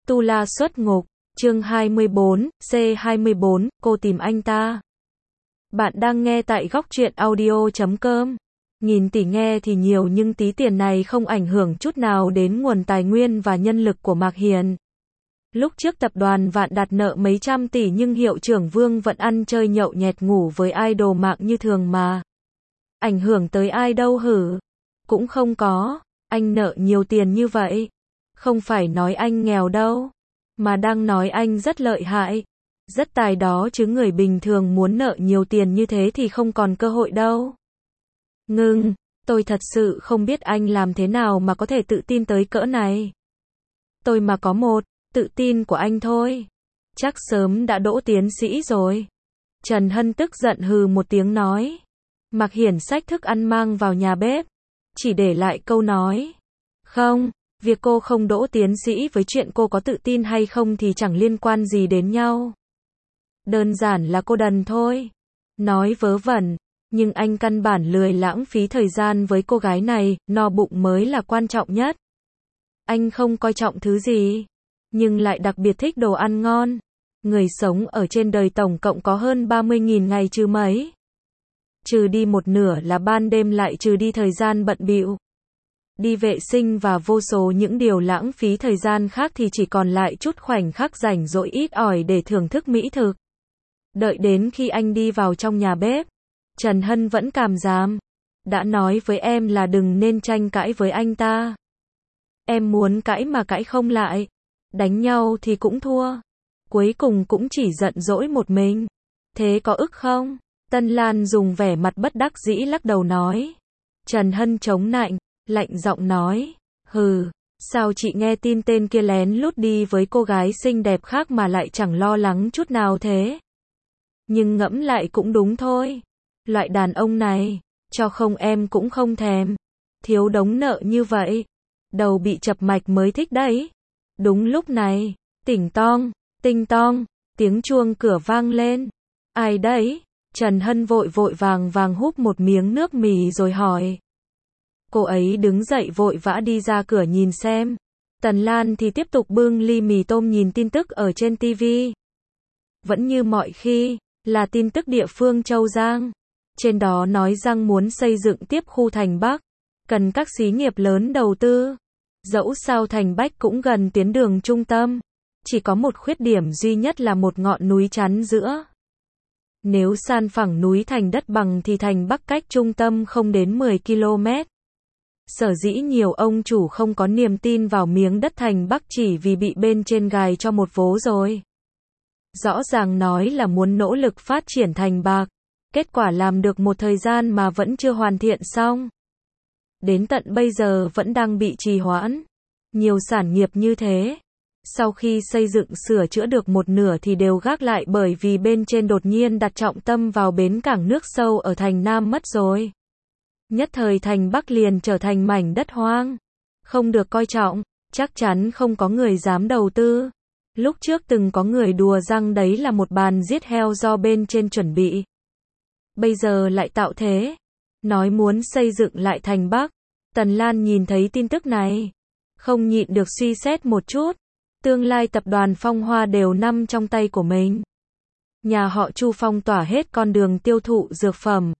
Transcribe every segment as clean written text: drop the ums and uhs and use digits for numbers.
Tu La xuất ngục, chương 24, C24, cô tìm anh ta. Bạn đang nghe tại góc truyện audio.com. Nghìn tỷ nghe thì nhiều nhưng tí tiền này không ảnh hưởng chút nào đến nguồn tài nguyên và nhân lực của Mạc Hiền. Lúc trước tập đoàn Vạn Đạt nợ mấy trăm tỷ nhưng hiệu trưởng Vương vẫn ăn chơi nhậu nhẹt ngủ với idol mạng như thường mà. Ảnh hưởng tới ai đâu hử? Cũng không có, anh nợ nhiều tiền như vậy. Không phải nói anh nghèo đâu, mà đang nói anh rất lợi hại, rất tài đó chứ người bình thường muốn nợ nhiều tiền như thế thì không còn cơ hội đâu. Ngưng, tôi thật sự không biết anh làm thế nào mà có thể tự tin tới cỡ này. Tôi mà có một, tự tin của anh thôi, chắc sớm đã đỗ tiến sĩ rồi. Trần Hân tức giận hừ một tiếng nói. Mạc Hiển xách thức ăn mang vào nhà bếp, chỉ để lại câu nói. Không, việc cô không đỗ tiến sĩ với chuyện cô có tự tin hay không thì chẳng liên quan gì đến nhau. Đơn giản là cô đần thôi. Nói vớ vẩn, nhưng anh căn bản lười lãng phí thời gian với cô gái này, no bụng mới là quan trọng nhất. Anh không coi trọng thứ gì, nhưng lại đặc biệt thích đồ ăn ngon. Người sống ở trên đời tổng cộng có hơn 30.000 ngày chứ mấy. Trừ đi một nửa là ban đêm lại trừ đi thời gian bận bịu, đi vệ sinh và vô số những điều lãng phí thời gian khác thì chỉ còn lại chút khoảnh khắc rảnh rỗi ít ỏi để thưởng thức mỹ thực. Đợi đến khi anh đi vào trong nhà bếp, Trần Hân vẫn càm ràm. Đã nói với em là đừng nên tranh cãi với anh ta. Em muốn cãi mà cãi không lại, đánh nhau thì cũng thua, cuối cùng cũng chỉ giận dỗi một mình. Thế có ức không? Tân Lan dùng vẻ mặt bất đắc dĩ lắc đầu nói. Trần Hân chống nạnh, lạnh giọng nói, hừ, sao chị nghe tin tên kia lén lút đi với cô gái xinh đẹp khác mà lại chẳng lo lắng chút nào thế? Nhưng ngẫm lại cũng đúng thôi, loại đàn ông này, cho không em cũng không thèm, thiếu đống nợ như vậy, đầu bị chập mạch mới thích đấy. Đúng lúc này, tỉnh tong, tinh tong, tiếng chuông cửa vang lên. Ai đấy? Trần Hân vội vàng húp một miếng nước mì rồi hỏi. Cô ấy đứng dậy vội vã đi ra cửa nhìn xem. Tần Lan thì tiếp tục bưng ly mì tôm nhìn tin tức ở trên TV. Vẫn như mọi khi, là tin tức địa phương Châu Giang. Trên đó nói rằng muốn xây dựng tiếp khu Thành Bắc, cần các xí nghiệp lớn đầu tư. Dẫu sao Thành Bắc cũng gần tuyến đường trung tâm, chỉ có một khuyết điểm duy nhất là một ngọn núi chắn giữa. Nếu san phẳng núi thành đất bằng thì Thành Bắc cách trung tâm không đến 10 km. Sở dĩ nhiều ông chủ không có niềm tin vào miếng đất Thành Bắc chỉ vì bị bên trên gài cho một vố rồi. Rõ ràng nói là muốn nỗ lực phát triển Thành Bắc, kết quả làm được một thời gian mà vẫn chưa hoàn thiện xong. Đến tận bây giờ vẫn đang bị trì hoãn. Nhiều sản nghiệp như thế, sau khi xây dựng sửa chữa được một nửa thì đều gác lại bởi vì bên trên đột nhiên đặt trọng tâm vào bến cảng nước sâu ở thành Nam mất rồi. Nhất thời Thành Bắc liền trở thành mảnh đất hoang, không được coi trọng, chắc chắn không có người dám đầu tư. Lúc trước từng có người đùa rằng đấy là một bàn giết heo do bên trên chuẩn bị. Bây giờ lại tạo thế, nói muốn xây dựng lại Thành Bắc. Tần Lan nhìn thấy tin tức này, không nhịn được suy xét một chút. Tương lai tập đoàn Phong Hoa đều nằm trong tay của mình. Nhà họ Chu phong tỏa hết con đường tiêu thụ dược phẩm.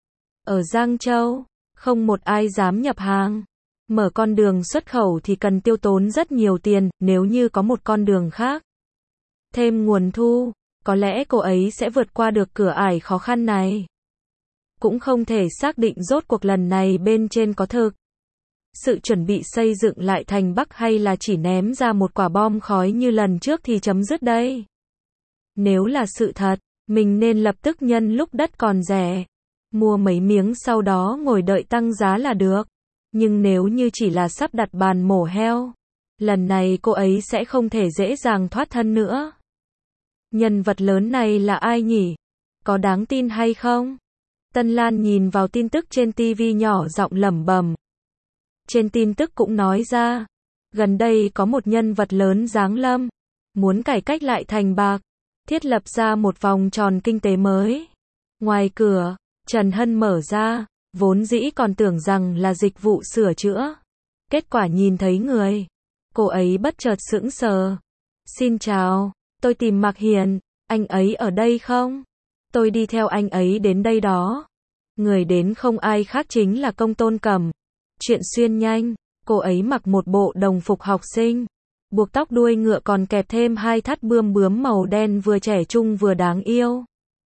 Ở Giang Châu, không một ai dám nhập hàng. Mở con đường xuất khẩu thì cần tiêu tốn rất nhiều tiền, nếu như có một con đường khác. Thêm nguồn thu, có lẽ cô ấy sẽ vượt qua được cửa ải khó khăn này. Cũng không thể xác định rốt cuộc lần này bên trên có thực sự chuẩn bị xây dựng lại Thành Bắc hay là chỉ ném ra một quả bom khói như lần trước thì chấm dứt đây. Nếu là sự thật, mình nên lập tức nhân lúc đất còn rẻ, mua mấy miếng sau đó ngồi đợi tăng giá là được. Nhưng nếu như chỉ là sắp đặt bàn mổ heo, lần này cô ấy sẽ không thể dễ dàng thoát thân nữa. Nhân vật lớn này là ai nhỉ? Có đáng tin hay không? Tân Lan nhìn vào tin tức trên TV nhỏ giọng lẩm bẩm. Trên tin tức cũng nói ra, gần đây có một nhân vật lớn giáng lâm, muốn cải cách lại Thành Bắc, thiết lập ra một vòng tròn kinh tế mới. Ngoài cửa, Trần Hân mở ra, vốn dĩ còn tưởng rằng là dịch vụ sửa chữa. Kết quả nhìn thấy người, cô ấy bất chợt sững sờ. Xin chào, tôi tìm Mạc Hiền, anh ấy ở đây không? Tôi đi theo anh ấy đến đây đó. Người đến không ai khác chính là Công Tôn Cẩm. Chuyện xuyên nhanh, cô ấy mặc một bộ đồng phục học sinh, buộc tóc đuôi ngựa còn kẹp thêm 2 thắt bươm bướm màu đen vừa trẻ trung vừa đáng yêu.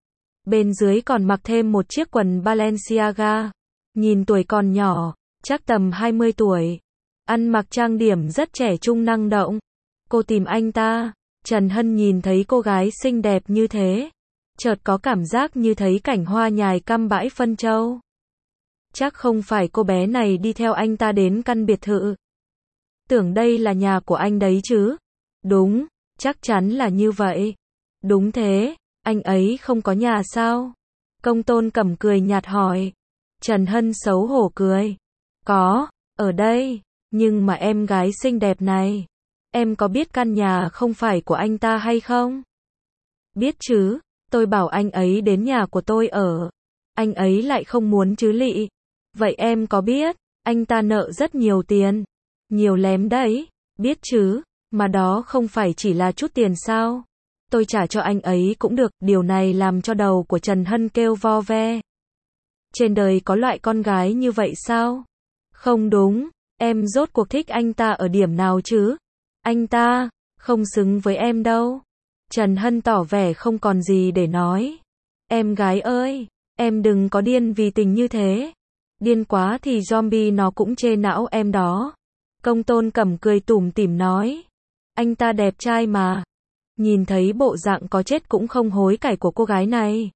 Bên dưới còn mặc thêm một chiếc quần Balenciaga. Nhìn tuổi còn nhỏ, chắc tầm 20 tuổi. Ăn mặc trang điểm rất trẻ trung năng động. Cô tìm anh ta. Trần Hân nhìn thấy cô gái xinh đẹp như thế, chợt có cảm giác như thấy cảnh hoa nhài căm bãi phân châu. Chắc không phải cô bé này đi theo anh ta đến căn biệt thự. Tưởng đây là nhà của anh đấy chứ. Đúng, chắc chắn là như vậy. Đúng thế, anh ấy không có nhà sao? Công Tôn Cẩm cười nhạt hỏi. Trần Hân xấu hổ cười. Có, ở đây, nhưng mà em gái xinh đẹp này, em có biết căn nhà không phải của anh ta hay không? Biết chứ, tôi bảo anh ấy đến nhà của tôi ở. Anh ấy lại không muốn chứ lị. Vậy em có biết, anh ta nợ rất nhiều tiền. Nhiều lắm đấy, biết chứ, mà đó không phải chỉ là chút tiền sao? Tôi trả cho anh ấy cũng được, điều này làm cho đầu của Trần Hân kêu vo ve. Trên đời có loại con gái như vậy sao? Không đúng, em rốt cuộc thích anh ta ở điểm nào chứ? Anh ta, không xứng với em đâu. Trần Hân tỏ vẻ không còn gì để nói. Em gái ơi, em đừng có điên vì tình như thế. Điên quá thì zombie nó cũng chê não em đó. Công Tôn Cẩm cười tủm tỉm nói. Anh ta đẹp trai mà. Nhìn thấy bộ dạng có chết cũng không hối cải của cô gái này,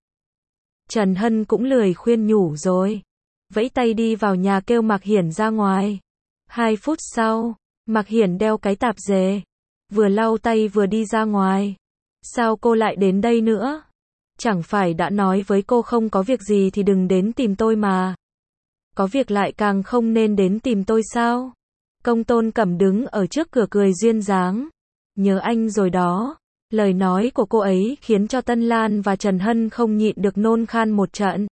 Trần Hân cũng lười khuyên nhủ rồi. Vẫy tay đi vào nhà kêu Mạc Hiển ra ngoài. 2 phút sau, Mạc Hiển đeo cái tạp dề, vừa lau tay vừa đi ra ngoài. Sao cô lại đến đây nữa? Chẳng phải đã nói với cô không có việc gì thì đừng đến tìm tôi mà. Có việc lại càng không nên đến tìm tôi sao? Công Tôn Cẩm đứng ở trước cửa cười duyên dáng. Nhớ anh rồi đó. Lời nói của cô ấy khiến cho Tân Lan và Trần Hân không nhịn được nôn khan một trận.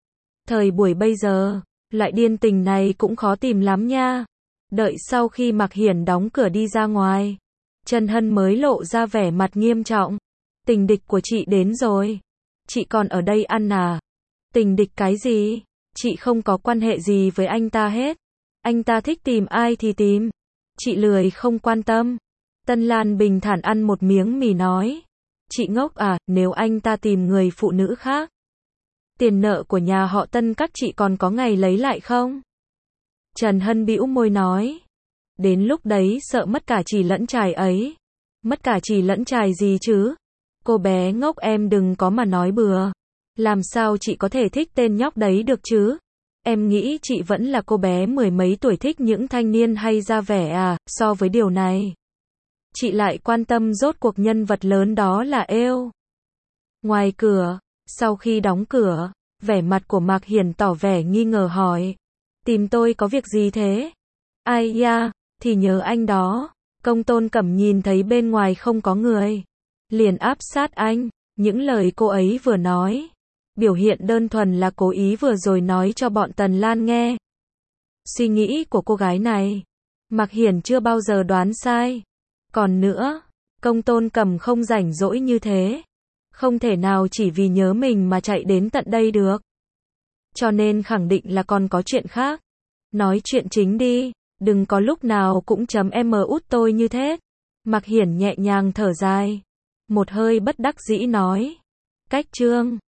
Thời buổi bây giờ, loại điên tình này cũng khó tìm lắm nha. Đợi sau khi Mạc Hiển đóng cửa đi ra ngoài, Trần Hân mới lộ ra vẻ mặt nghiêm trọng. Tình địch của chị đến rồi. Chị còn ở đây ăn à? Tình địch cái gì? Chị không có quan hệ gì với anh ta hết. Anh ta thích tìm ai thì tìm. Chị lười không quan tâm. Tân Lan bình thản ăn một miếng mì nói. Chị ngốc à, nếu anh ta tìm người phụ nữ khác, tiền nợ của nhà họ Tân các chị còn có ngày lấy lại không? Trần Hân bĩu môi nói. Đến lúc đấy sợ mất cả chì lẫn chài ấy. Mất cả chì lẫn chài gì chứ? Cô bé ngốc em đừng có mà nói bừa. Làm sao chị có thể thích tên nhóc đấy được chứ? Em nghĩ chị vẫn là cô bé 10 mấy tuổi thích những thanh niên hay ra vẻ à, so với điều này. Chị lại quan tâm rốt cuộc nhân vật lớn đó là êu. Ngoài cửa, sau khi đóng cửa, vẻ mặt của Mạc Hiển tỏ vẻ nghi ngờ hỏi. Tìm tôi có việc gì thế? Ai ya, thì nhớ anh đó. Công Tôn Cẩm nhìn thấy bên ngoài không có người, liền áp sát anh. Những lời cô ấy vừa nói, biểu hiện đơn thuần là cố ý vừa rồi nói cho bọn Tần Lan nghe. Suy nghĩ của cô gái này, Mạc Hiển chưa bao giờ đoán sai. Còn nữa, Công Tôn Cẩm không rảnh rỗi như thế. Không thể nào chỉ vì nhớ mình mà chạy đến tận đây được. Cho nên khẳng định là còn có chuyện khác. Nói chuyện chính đi, đừng có lúc nào cũng chấm em út tôi như thế. Mạc Hiển nhẹ nhàng thở dài, một hơi bất đắc dĩ nói. Cách chương